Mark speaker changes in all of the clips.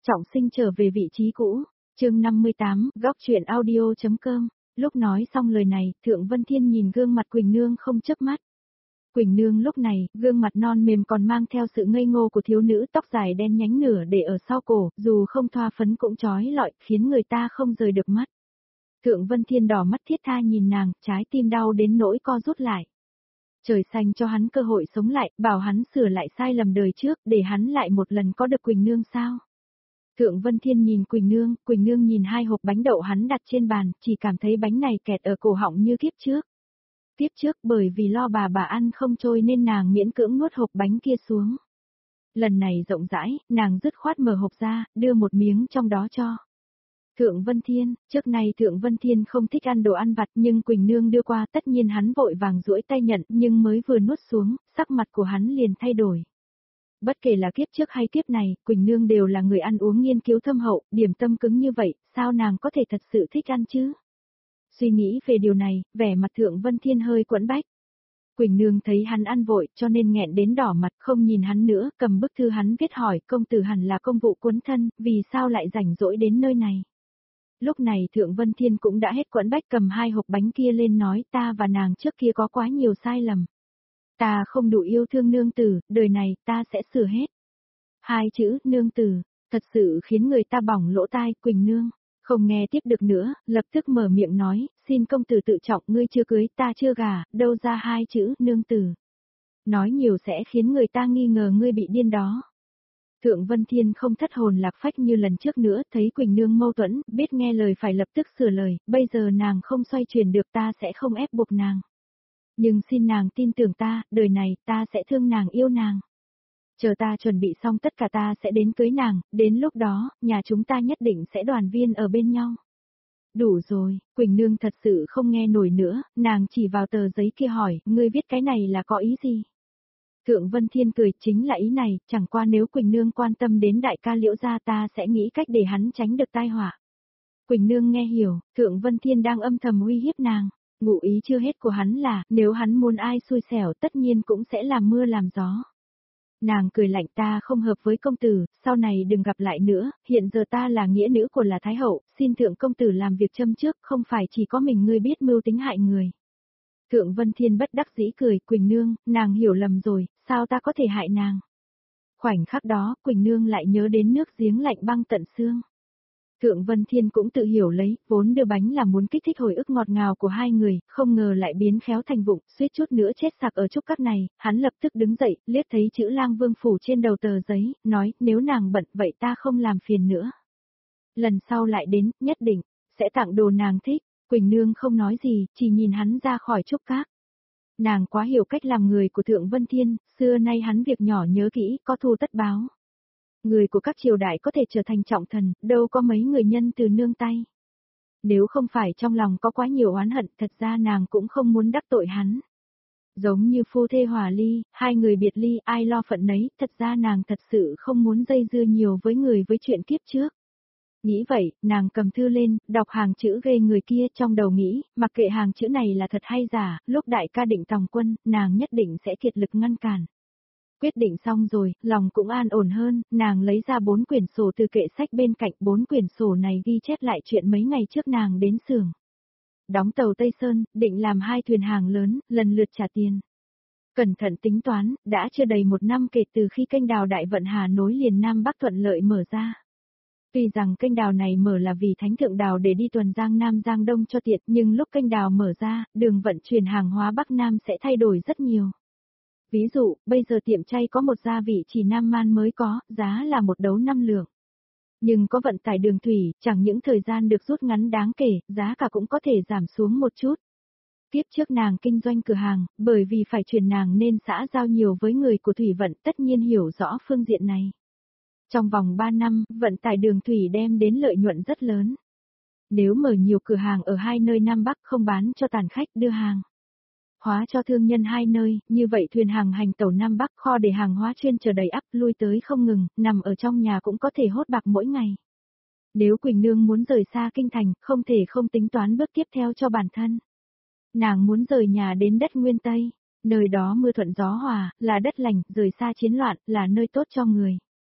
Speaker 1: Trọng sinh trở về vị trí cũ, chương 58, góc truyện audio.com. Lúc nói xong lời này, Thượng Vân Thiên nhìn gương mặt Quỳnh Nương không chớp mắt. Quỳnh Nương lúc này, gương mặt non mềm còn mang theo sự ngây ngô của thiếu nữ, tóc dài đen nhánh nửa để ở sau cổ, dù không thoa phấn cũng chói lọi, khiến người ta không rời được mắt. Thượng Vân Thiên đỏ mắt thiết tha nhìn nàng, trái tim đau đến nỗi co rút lại. Trời xanh cho hắn cơ hội sống lại, bảo hắn sửa lại sai lầm đời trước, để hắn lại một lần có được Quỳnh Nương sao? Thượng Vân Thiên nhìn Quỳnh Nương nhìn hai hộp bánh đậu hắn đặt trên bàn, chỉ cảm thấy bánh này kẹt ở cổ họng như kiếp trước. Kiếp trước bởi vì lo bà ăn không trôi nên nàng miễn cưỡng nuốt hộp bánh kia xuống. Lần này rộng rãi, nàng dứt khoát mở hộp ra, đưa một miếng trong đó cho Thượng Vân Thiên. Trước nay Thượng Vân Thiên không thích ăn đồ ăn vặt, nhưng Quỳnh Nương đưa qua, tất nhiên hắn vội vàng duỗi tay nhận, nhưng mới vừa nuốt xuống, sắc mặt của hắn liền thay đổi. Bất kể là kiếp trước hay kiếp này, Quỳnh Nương đều là người ăn uống nghiên cứu thâm hậu, điểm tâm cứng như vậy, sao nàng có thể thật sự thích ăn chứ? Suy nghĩ về điều này, vẻ mặt Thượng Vân Thiên hơi quẫn bách. Quỳnh Nương thấy hắn ăn vội, cho nên nghẹn đến đỏ mặt, không nhìn hắn nữa, cầm bức thư hắn viết hỏi, công tử hẳn là công vụ cuốn thân, vì sao lại rảnh rỗi đến nơi này? Lúc này Thượng Vân Thiên cũng đã hết quẫn bách, cầm hai hộp bánh kia lên nói, ta và nàng trước kia có quá nhiều sai lầm. Ta không đủ yêu thương nương tử, đời này ta sẽ sửa hết. Hai chữ nương tử, thật sự khiến người ta bỏng lỗ tai. Quỳnh Nương không nghe tiếp được nữa, lập tức mở miệng nói, xin công tử tự trọng, ngươi chưa cưới, ta chưa gả, đâu ra hai chữ nương tử. Nói nhiều sẽ khiến người ta nghi ngờ ngươi bị điên đó. Thượng Vân Thiên không thất hồn lạc phách như lần trước nữa, thấy Quỳnh Nương mâu thuẫn, biết nghe lời phải lập tức sửa lời, bây giờ nàng không xoay chuyển được, ta sẽ không ép buộc nàng. Nhưng xin nàng tin tưởng ta, đời này ta sẽ thương nàng yêu nàng. Chờ ta chuẩn bị xong tất cả ta sẽ đến cưới nàng, đến lúc đó, nhà chúng ta nhất định sẽ đoàn viên ở bên nhau. Đủ rồi, Quỳnh Nương thật sự không nghe nổi nữa, nàng chỉ vào tờ giấy kia hỏi, ngươi viết cái này là có ý gì? Thượng Vân Thiên cười, chính là ý này, chẳng qua nếu Quỳnh Nương quan tâm đến đại ca Liễu gia ta sẽ nghĩ cách để hắn tránh được tai họa. Quỳnh Nương nghe hiểu, Thượng Vân Thiên đang âm thầm uy hiếp nàng. Ngụ ý chưa hết của hắn là, nếu hắn muốn ai xui xẻo tất nhiên cũng sẽ làm mưa làm gió. Nàng cười lạnh, ta không hợp với công tử, sau này đừng gặp lại nữa, hiện giờ ta là nghĩa nữ của là Thái Hậu, xin Thượng công tử làm việc châm trước, không phải chỉ có mình ngươi biết mưu tính hại người. Thượng Vân Thiên bất đắc dĩ cười, Quỳnh Nương, nàng hiểu lầm rồi, sao ta có thể hại nàng? Khoảnh khắc đó, Quỳnh Nương lại nhớ đến nước giếng lạnh băng tận xương. Thượng Vân Thiên cũng tự hiểu lấy, vốn đưa bánh là muốn kích thích hồi ức ngọt ngào của hai người, không ngờ lại biến khéo thành vụng, suýt chút nữa chết sặc ở trúc cát này, hắn lập tức đứng dậy, liếc thấy chữ Lang Vương phủ trên đầu tờ giấy, nói, nếu nàng bận vậy ta không làm phiền nữa. Lần sau lại đến, nhất định, sẽ tặng đồ nàng thích. Quỳnh Nương không nói gì, chỉ nhìn hắn ra khỏi trúc cát. Nàng quá hiểu cách làm người của Thượng Vân Thiên, xưa nay hắn việc nhỏ nhớ kỹ, có thù tất báo. Người của các triều đại có thể trở thành trọng thần, đâu có mấy người nhân từ nương tay. Nếu không phải trong lòng có quá nhiều oán hận, thật ra nàng cũng không muốn đắc tội hắn. Giống như phu thê hòa ly, hai người biệt ly, ai lo phận nấy, thật ra nàng thật sự không muốn dây dưa nhiều với người với chuyện kiếp trước. Nghĩ vậy, nàng cầm thư lên, đọc hàng chữ ghê người kia, trong đầu nghĩ, mặc kệ hàng chữ này là thật hay giả, lúc đại ca định tòng quân, nàng nhất định sẽ kiệt lực ngăn cản. Quyết định xong rồi, lòng cũng an ổn hơn, nàng lấy ra 4 quyển sổ từ kệ sách bên cạnh, 4 quyển sổ này ghi chép lại chuyện mấy ngày trước nàng đến xưởng đóng tàu Tây Sơn, định làm 2 thuyền hàng lớn, lần lượt trả tiền. Cẩn thận tính toán, đã chưa đầy 1 năm kể từ khi kênh đào Đại Vận Hà nối liền Nam Bắc thuận lợi mở ra. Tuy rằng kênh đào này mở là vì Thánh Thượng Đào để đi tuần Giang Nam Giang Đông cho tiện, nhưng lúc kênh đào mở ra, đường vận chuyển hàng hóa Bắc Nam sẽ thay đổi rất nhiều. Ví dụ, bây giờ tiệm chay có một gia vị chỉ Nam Man mới có, giá là 1 đấu 5 lượng. Nhưng có vận tải đường thủy, chẳng những thời gian được rút ngắn đáng kể, giá cả cũng có thể giảm xuống một chút. Tiếp trước nàng kinh doanh cửa hàng, bởi vì phải chuyển nàng nên xã giao nhiều với người của thủy vận, tất nhiên hiểu rõ phương diện này. Trong vòng 3 năm, vận tải đường thủy đem đến lợi nhuận rất lớn. Nếu mở nhiều cửa hàng ở hai nơi Nam Bắc không bán cho tàn khách đưa hàng hóa cho thương nhân hai nơi, như vậy thuyền hàng hành tàu Nam Bắc kho để hàng hóa chuyên chờ đầy ắp lui tới không ngừng, nằm ở trong nhà cũng có thể hốt bạc mỗi ngày. Nếu Quỳnh Nương muốn rời xa kinh thành, không thể không tính toán bước tiếp theo cho bản thân. Nàng muốn rời nhà đến đất Nguyên Tây, nơi đó mưa thuận gió hòa, là đất lành, rời xa chiến loạn, là nơi tốt cho người.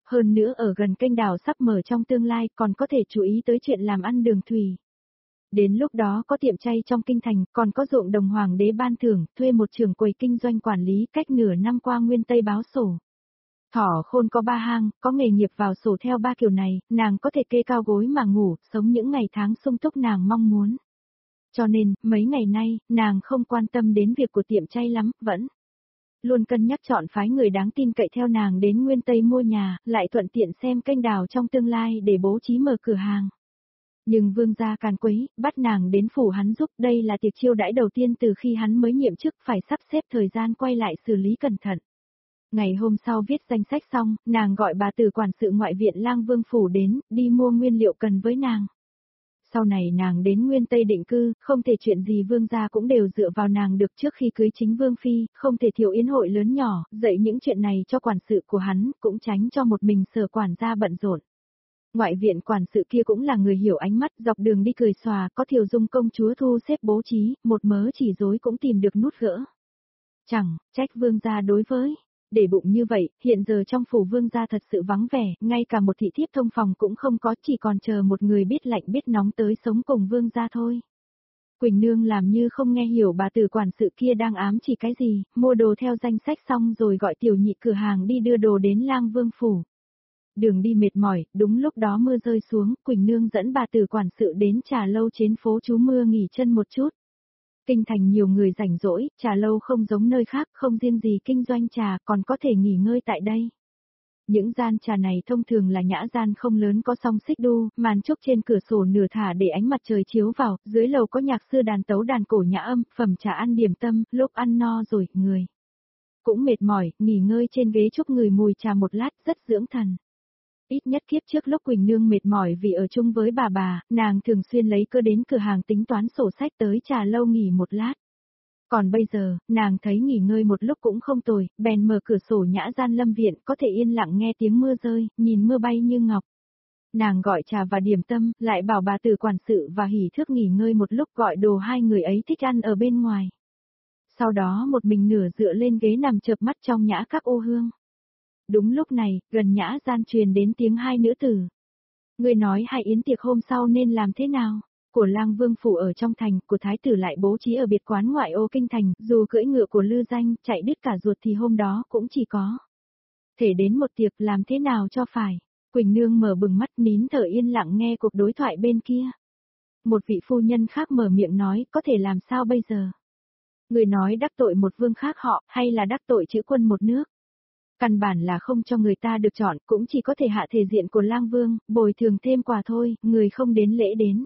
Speaker 1: Hơn nữa ở gần kênh đào sắp mở trong tương lai còn có thể chú ý tới chuyện làm ăn đường thủy. Đến lúc đó có tiệm chay trong kinh thành, còn có ruộng đồng hoàng đế ban thưởng, thuê một trưởng quầy kinh doanh quản lý cách nửa năm qua Nguyên Tây báo sổ. Thỏ khôn có 3 hang, có nghề nghiệp vào sổ theo 3 kiểu này, nàng có thể kê cao gối mà ngủ, sống những ngày tháng sung túc nàng mong muốn. Cho nên, mấy ngày nay, nàng không quan tâm đến việc của tiệm chay lắm, vẫn luôn cân nhắc chọn phái người đáng tin cậy theo nàng đến Nguyên Tây mua nhà, lại thuận tiện xem kênh đào trong tương lai để bố trí mở cửa hàng. Nhưng vương gia càn quấy, bắt nàng đến phủ hắn giúp, đây là tiệc chiêu đãi đầu tiên từ khi hắn mới nhiệm chức, phải sắp xếp thời gian quay lại xử lý cẩn thận. Ngày hôm sau viết danh sách xong, nàng gọi bà từ quản sự ngoại viện Lang Vương phủ đến, đi mua nguyên liệu cần với nàng. Sau này nàng đến Nguyên Tây định cư, không thể chuyện gì vương gia cũng đều dựa vào nàng được, trước khi cưới chính vương phi, không thể thiếu yến hội lớn nhỏ, dạy những chuyện này cho quản sự của hắn, cũng tránh cho một mình Sở quản gia bận rộn. Ngoại viện quản sự kia cũng là người hiểu ánh mắt, dọc đường đi cười xòa, có Thiều Dung công chúa thu xếp bố trí, một mớ chỉ rối cũng tìm được nút gỡ. Chẳng trách vương gia đối với để bụng như vậy, hiện giờ trong phủ vương gia thật sự vắng vẻ, ngay cả một thị thiếp thông phòng cũng không có, chỉ còn chờ một người biết lạnh biết nóng tới sống cùng vương gia thôi. Quỳnh Nương làm như không nghe hiểu bà tử quản sự kia đang ám chỉ cái gì, mua đồ theo danh sách xong rồi gọi tiểu nhị cửa hàng đi đưa đồ đến Lang Vương phủ. Đường đi mệt mỏi, đúng lúc đó mưa rơi xuống, Quỳnh Nương dẫn bà tử quản sự đến trà lâu trên phố trú mưa nghỉ chân một chút. Kinh thành nhiều người rảnh rỗi, trà lâu không giống nơi khác, không riêng gì kinh doanh trà, còn có thể nghỉ ngơi tại đây. Những gian trà này thông thường là nhã gian không lớn, có song xích đu, màn trúc trên cửa sổ nửa thả để ánh mặt trời chiếu vào, dưới lầu có nhạc sư đàn tấu đàn cổ nhã âm, phẩm trà ăn điểm tâm, lúc ăn no rồi, người cũng mệt mỏi, nghỉ ngơi trên ghế trúc người mùi trà một lát, rất dưỡng thần. Ít nhất kiếp trước lúc Quỳnh Nương mệt mỏi vì ở chung với bà, nàng thường xuyên lấy cơ đến cửa hàng tính toán sổ sách tới trà lâu nghỉ một lát. Còn bây giờ, nàng thấy nghỉ ngơi một lúc cũng không tồi, bèn mở cửa sổ nhã gian lâm viện, có thể yên lặng nghe tiếng mưa rơi, nhìn mưa bay như ngọc. Nàng gọi trà và điểm tâm, lại bảo bà tử quản sự và hỉ thước nghỉ ngơi một lúc, gọi đồ hai người ấy thích ăn ở bên ngoài. Sau đó một mình nửa dựa lên ghế nằm chợp mắt trong nhã các ô hương. Đúng lúc này, gần nhã gian truyền đến tiếng hai nữ tử. Người nói hai yến tiệc hôm sau nên làm thế nào? Của Lang Vương phủ ở trong thành, của thái tử lại bố trí ở biệt quán ngoại ô kinh thành, dù cưỡi ngựa của Lư Danh, chạy đứt cả ruột thì hôm đó cũng chỉ có thể đến một tiệc, làm thế nào cho phải. Quỳnh Nương mở bừng mắt nín thở yên lặng nghe cuộc đối thoại bên kia. Một vị phu nhân khác mở miệng nói, có thể làm sao bây giờ? Người nói đắc tội một vương khác họ, hay là đắc tội chữ quân một nước? Căn bản là không cho người ta được chọn, cũng chỉ có thể hạ thể diện của Lang Vương, bồi thường thêm quà thôi, người không đến lễ đến.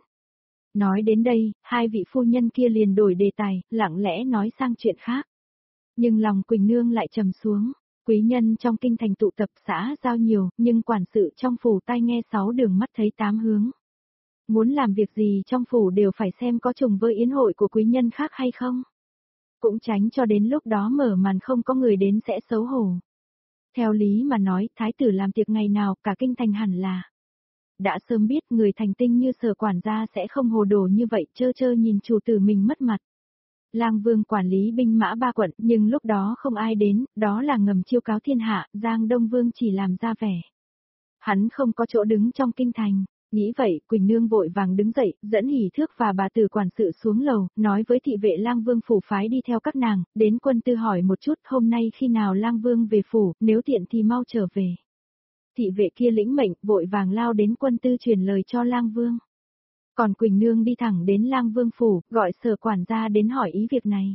Speaker 1: Nói đến đây, hai vị phu nhân kia liền đổi đề tài, lặng lẽ nói sang chuyện khác. Nhưng lòng Quỳnh Nương lại trầm xuống, quý nhân trong kinh thành tụ tập xã giao nhiều, nhưng quản sự trong phủ tai nghe sáu đường mắt thấy tám hướng. Muốn làm việc gì trong phủ đều phải xem có trùng với yến hội của quý nhân khác hay không. Cũng tránh cho đến lúc đó mở màn không có người đến sẽ xấu hổ. Theo lý mà nói, thái tử làm tiệc ngày nào, cả kinh thành hẳn là đã sớm biết, người thành tinh như Sở quản gia sẽ không hồ đồ như vậy, trơ trơ nhìn chủ tử mình mất mặt. Lang Vương quản lý binh mã 3 quận, nhưng lúc đó không ai đến, đó là ngầm chiêu cáo thiên hạ, Giang Đông Vương chỉ làm ra vẻ hắn không có chỗ đứng trong kinh thành. Nghĩ vậy, Quỳnh Nương vội vàng đứng dậy, dẫn hỉ thước và bà tử quản sự xuống lầu, nói với thị vệ Lang Vương phủ phái đi theo các nàng, đến quân tư hỏi một chút hôm nay khi nào Lang Vương về phủ, nếu tiện thì mau trở về. Thị vệ kia lĩnh mệnh, vội vàng lao đến quân tư truyền lời cho Lang Vương. Còn Quỳnh Nương đi thẳng đến Lang Vương phủ, gọi Sở quản gia đến hỏi ý việc này.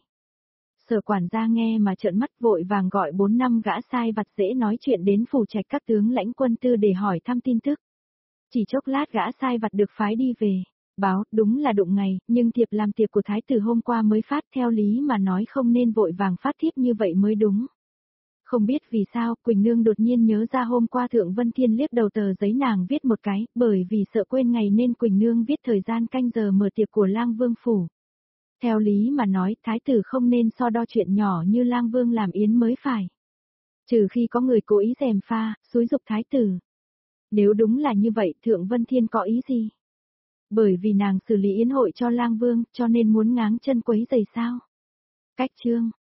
Speaker 1: Sở quản gia nghe mà trợn mắt, vội vàng gọi 4-5 gã sai vặt dễ nói chuyện đến phủ trạch các tướng lãnh quân tư để hỏi thăm tin tức. Chỉ chốc lát gã sai vặt được phái đi về, báo đúng là đụng ngày, nhưng thiệp làm tiệc của thái tử hôm qua mới phát, theo lý mà nói không nên vội vàng phát thiếp như vậy mới đúng. Không biết vì sao, Quỳnh Nương đột nhiên nhớ ra hôm qua Thượng Vân Thiên liếc đầu tờ giấy nàng viết một cái, bởi vì sợ quên ngày nên Quỳnh Nương viết thời gian canh giờ mở tiệc của Lang Vương phủ. Theo lý mà nói, thái tử không nên so đo chuyện nhỏ như Lang Vương làm yến mới phải. Trừ khi có người cố ý gièm pha, xúi giục thái tử. Nếu đúng là như vậy, Thượng Vân Thiên có ý gì? Bởi vì nàng xử lý yến hội cho Lang Vương, cho nên muốn ngáng chân quấy giày sao? Cách chương